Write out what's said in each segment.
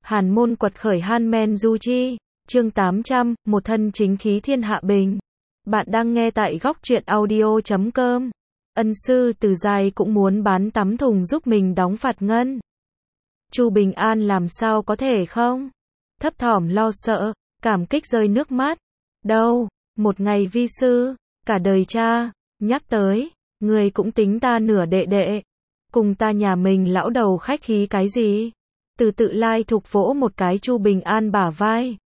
Hàn môn quật khởi Han Men Du Chi, chương 800, một thân chính khí thiên hạ bình. Bạn đang nghe tại góc truyện audio.com. Ân sư Từ Giai cũng muốn bán tắm thùng giúp mình đóng phạt ngân. Chu Bình An làm sao có thể không? Thấp thỏm lo sợ, cảm kích rơi nước mắt. Đâu, một ngày vi sư, cả đời cha, nhắc tới, người cũng tính ta nửa đệ đệ. Cùng ta nhà mình lão đầu khách khí cái gì? Từ Tự Lai thục vỗ một cái Chu Bình An bả vai.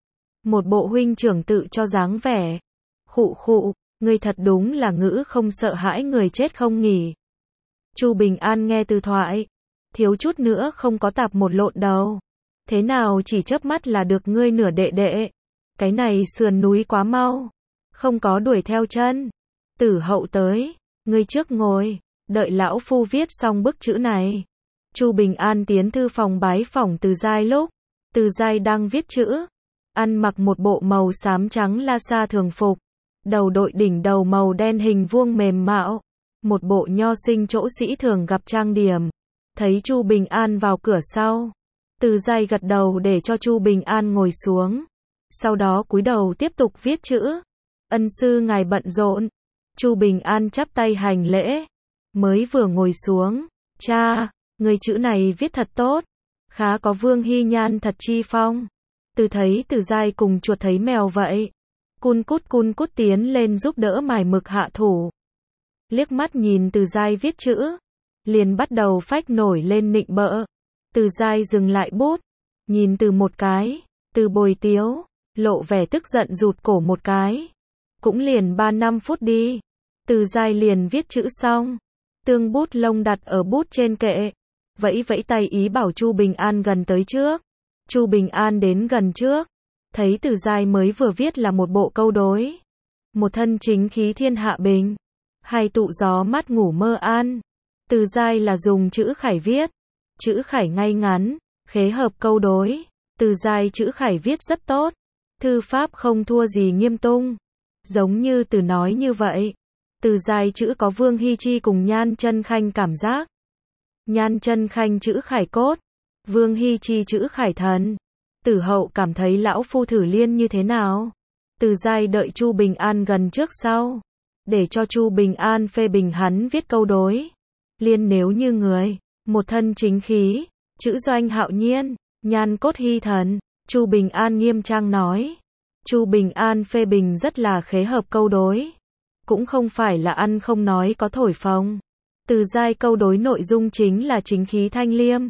Một bộ huynh trưởng tự cho dáng vẻ. Khụ khụ, ngươi thật đúng là ngữ không sợ hãi người chết không nghỉ. Chu Bình An nghe từ thoại, thiếu chút nữa không có tạp một lộn đầu. Thế nào chỉ chớp mắt là được ngươi nửa đệ đệ? Cái này sườn núi quá mau, không có đuổi theo chân. Tử Hậu tới, ngươi trước ngồi, đợi lão phu viết xong bức chữ này. Chu Bình An tiến thư phòng bái phỏng Từ Giai lúc Từ Giai đang viết chữ, ăn mặc một bộ màu xám trắng la sa thường phục, đầu đội đỉnh đầu màu đen hình vuông mềm mạo, một bộ nho sinh chỗ sĩ thường gặp trang điểm. Thấy Chu Bình An vào cửa sau, Từ Giai gật đầu để cho Chu Bình An ngồi xuống, sau đó cúi đầu tiếp tục viết chữ. Ân sư ngài bận rộn. Chu Bình An chắp tay hành lễ, mới vừa ngồi xuống, cha, người chữ này viết thật tốt, khá có Vương Hy Nhan thật chi phong. Từ thấy Từ Giai cùng chuột thấy mèo vậy, cun cút tiến lên giúp đỡ mài mực hạ thủ. Liếc mắt nhìn Từ Giai viết chữ, liền bắt đầu phách nổi lên nịnh bợ. Từ Giai dừng lại bút, nhìn Từ một cái, Từ bồi tiếu, lộ vẻ tức giận rụt cổ một cái. Cũng liền 3-5 phút đi, Từ Giai liền viết chữ xong, tương bút lông đặt ở bút trên kệ, vẫy vẫy tay ý bảo Chu Bình An gần tới trước. Chu Bình An đến gần trước, thấy Từ Giai mới vừa viết là một bộ câu đối. Một thân chính khí thiên hạ bình, hai tụ gió mát ngủ mơ an. Từ Giai là dùng chữ khải viết, chữ khải ngay ngắn, khế hợp câu đối. Từ Giai chữ khải viết rất tốt, thư pháp không thua gì Nghiêm Tung, giống như Từ nói như vậy. Từ Giai chữ có Vương Hy Chi cùng Nhan Chân Khanh cảm giác. Nhan Chân Khanh chữ khải cốt, Vương Hy Chi chữ khải thần. Tử Hậu cảm thấy lão phu thử liên như thế nào? Từ Giai đợi Chu Bình An gần trước sau, để cho Chu Bình An phê bình hắn viết câu đối. Liên nếu như người, một thân chính khí, chữ doanh hạo nhiên, nhan cốt hy thần. Chu Bình An nghiêm trang nói. Chu Bình An phê bình rất là khế hợp câu đối, cũng không phải là ăn không nói có thổi phồng. Từ Giai câu đối nội dung chính là chính khí thanh liêm,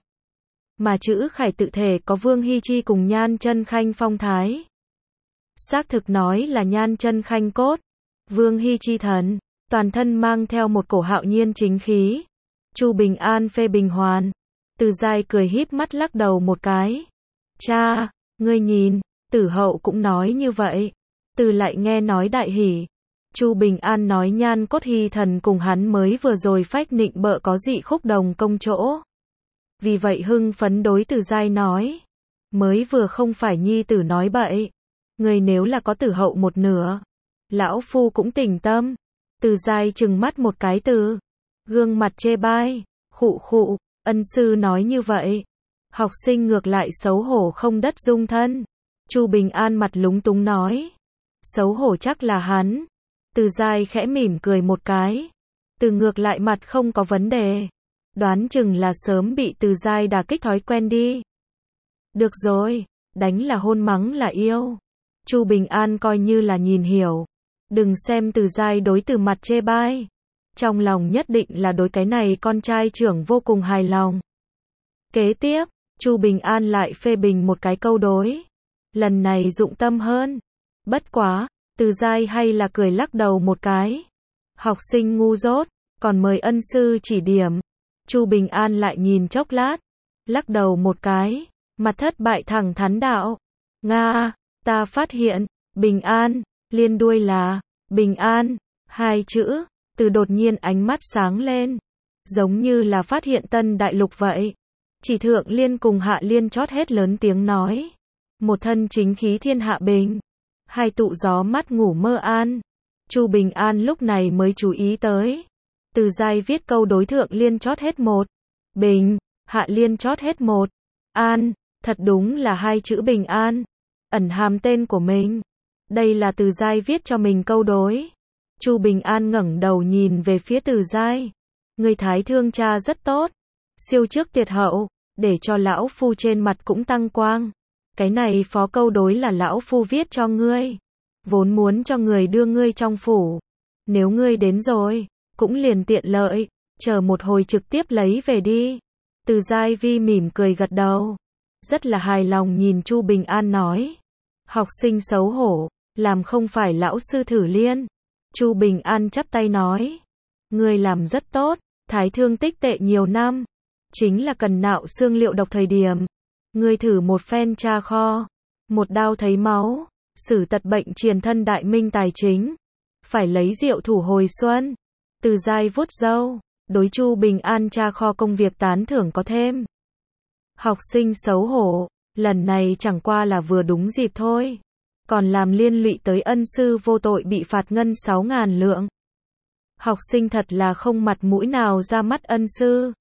mà chữ khải tự thể có Vương Hy Chi cùng Nhan Chân Khanh phong thái. Xác thực nói là Nhan Chân Khanh cốt, Vương Hy Chi thần, toàn thân mang theo một cổ hạo nhiên chính khí. Chu Bình An phê bình hoàn. Từ Giai cười híp mắt lắc đầu một cái. Cha, ngươi nhìn, Tử Hậu cũng nói như vậy. Từ lại nghe nói đại hỉ. Chu Bình An nói Nhan cốt hy thần cùng hắn mới vừa rồi phách nịnh bợ có dị khúc đồng công chỗ. Vì vậy hưng phấn đối Từ Giai nói. Mới vừa không phải nhi tử nói bậy. Người nếu là có Tử Hậu một nửa, lão phu cũng tỉnh tâm. Từ Giai trừng mắt một cái Từ, gương mặt chê bai, khụ khụ, ân sư nói như vậy. Học sinh ngược lại xấu hổ không đất dung thân. Chu Bình An mặt lúng túng nói. Xấu hổ chắc là hắn. Từ Giai khẽ mỉm cười một cái. Từ ngược lại mặt không có vấn đề. Đoán chừng là sớm bị Từ Giai đả kích thói quen đi. Được rồi, đánh là hôn mắng là yêu. Chu Bình An coi như là nhìn hiểu. Đừng xem Từ Giai đối Từ mặt chê bai. Trong lòng nhất định là đối cái này con trai trưởng vô cùng hài lòng. Kế tiếp, Chu Bình An lại phê bình một cái câu đối. Lần này dụng tâm hơn. Bất quá, Từ Giai hay là cười lắc đầu một cái. Học sinh ngu dốt, còn mời ân sư chỉ điểm. Chu Bình An lại nhìn chốc lát, lắc đầu một cái, mặt thất bại thẳng thắn đạo. Nga, ta phát hiện, Bình An, liên đuôi là, Bình An, hai chữ. Từ đột nhiên ánh mắt sáng lên, giống như là phát hiện tân đại lục vậy. Chỉ thượng liên cùng hạ liên chót hết lớn tiếng nói. Một thân chính khí thiên hạ bình, hai tụ gió mát ngủ mơ an. Chu Bình An lúc này mới chú ý tới. Từ Giai viết câu đối thượng liên chót hết một, bình, hạ liên chót hết một, an. Thật đúng là hai chữ bình an, ẩn hàm tên của mình. Đây là Từ Giai viết cho mình câu đối. Chu Bình An ngẩng đầu nhìn về phía Từ Giai. Người thái thương cha rất tốt. Siêu trước tuyệt hậu, để cho lão phu trên mặt cũng tăng quang. Cái này phó câu đối là lão phu viết cho ngươi. Vốn muốn cho người đưa ngươi trong phủ. Nếu ngươi đến rồi, cũng liền tiện lợi, chờ một hồi trực tiếp lấy về đi. Từ Giai Vi mỉm cười gật đầu. Rất là hài lòng nhìn Chu Bình An nói. Học sinh xấu hổ, làm không phải lão sư thử liên. Chu Bình An chắp tay nói. Ngươi làm rất tốt, thái thương tích tệ nhiều năm. Chính là cần nạo xương liệu độc thời điểm. Ngươi thử một phen tra kho. Một đao thấy máu. Xử tật bệnh triền thân đại minh tài chính. Phải lấy rượu thủ hồi xuân. Từ Giai vuốt râu. Đối Chu Bình An tra kho công việc tán thưởng có thêm. Học sinh xấu hổ. Lần này chẳng qua là vừa đúng dịp thôi. Còn làm liên lụy tới ân sư vô tội bị phạt ngân 6.000 lượng. Học sinh thật là không mặt mũi nào ra mắt ân sư.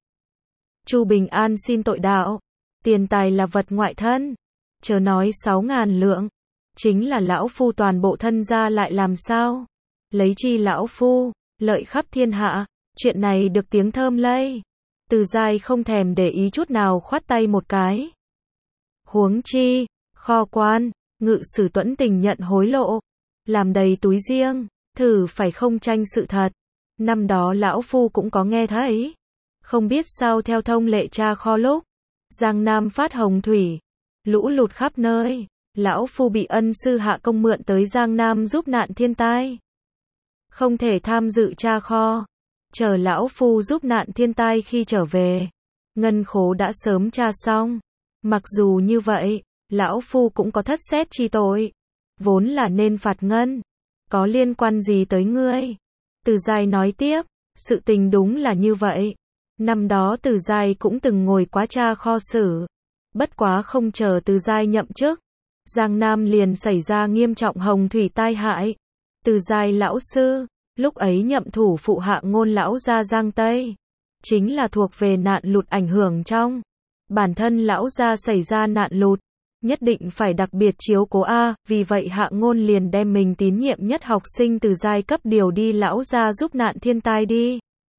Chu Bình An xin tội đạo. Tiền tài là vật ngoại thân. Chớ nói 6.000 lượng. Chính là lão phu toàn bộ thân gia lại làm sao? Lấy chi lão phu, lợi khắp thiên hạ. Chuyện này được tiếng thơm lây. Từ Giai không thèm để ý chút nào khoát tay một cái. Huống chi, kho quan, ngự sử tuẫn tình nhận hối lộ. Làm đầy túi riêng, thử phải không tranh sự thật. Năm đó lão phu cũng có nghe thấy. Không biết sao theo thông lệ tra kho lúc. Giang Nam phát hồng thủy. Lũ lụt khắp nơi. Lão phu bị ân sư hạ công mượn tới Giang Nam giúp nạn thiên tai. Không thể tham dự tra kho. Chờ lão phu giúp nạn thiên tai khi trở về. Ngân khố đã sớm tra xong. Mặc dù như vậy, lão phu cũng có thất xét chi tội. Vốn là nên phạt ngân. Có liên quan gì tới ngươi? Từ Giai nói tiếp, sự tình đúng là như vậy. Năm đó Từ Giai cũng từng ngồi quá tra kho xử. Bất quá không chờ Từ Giai nhậm chức. Giang Nam liền xảy ra nghiêm trọng hồng thủy tai hại. Từ Giai lão sư, lúc ấy nhậm thủ phụ Hạ Ngôn lão gia Giang Tây. Chính là thuộc về nạn lụt ảnh hưởng trong. Bản thân lão gia xảy ra nạn lụt. Nhất định phải đặc biệt chiếu cố vì vậy Hạ Ngôn liền đem mình tín nhiệm nhất học sinh Từ Giai cấp điều đi lão gia giúp nạn thiên tai đi.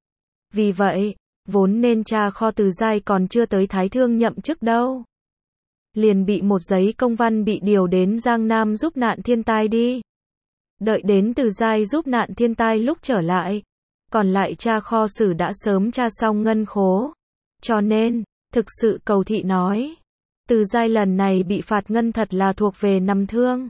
Vì vậy, vốn nên tra kho Từ Giai còn chưa tới thái thương nhậm chức đâu. Liền bị một giấy công văn bị điều đến Giang Nam giúp nạn thiên tai đi. Đợi đến Từ Giai giúp nạn thiên tai lúc trở lại. Còn lại tra kho sử đã sớm tra xong ngân khố. Cho nên, thực sự cầu thị nói. Từ Giai lần này bị phạt ngân thật là thuộc về nằm thương.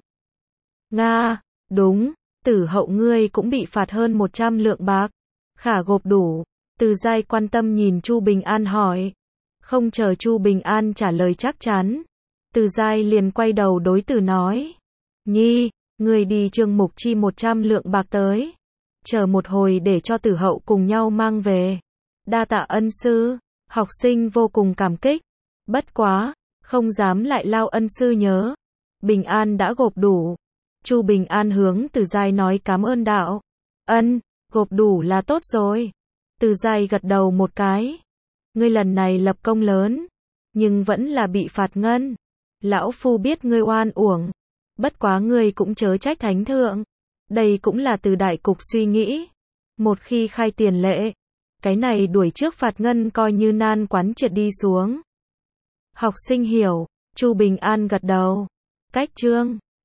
Nga, đúng, Tử hậu ngươi cũng bị phạt hơn 100 lượng bạc. Khả gộp đủ. Từ Giai quan tâm nhìn Chu Bình An hỏi. Không chờ Chu Bình An trả lời chắc chắn. Từ Giai liền quay đầu đối Tử nói. Nhi, ngươi đi Trương Mục chi 100 lượng bạc tới. Chờ một hồi để cho Tử hậu cùng nhau mang về. Đa tạ ân sư, học sinh vô cùng cảm kích. Bất quá, không dám lại lao ân sư nhớ. Bình An đã gộp đủ. Chu Bình An hướng Từ Giai nói cảm ơn đạo. Ân, gộp đủ là tốt rồi. Từ Giai gật đầu một cái. Ngươi lần này lập công lớn, nhưng vẫn là bị phạt ngân. Lão phu biết ngươi oan uổng. Bất quá ngươi cũng chớ trách thánh thượng. Đây cũng là từ đại cục suy nghĩ. Một khi khai tiền lệ, cái này đuổi trước phạt ngân coi như nan quán triệt đi xuống. Học sinh hiểu, Chu Bình An gật đầu. Cách chương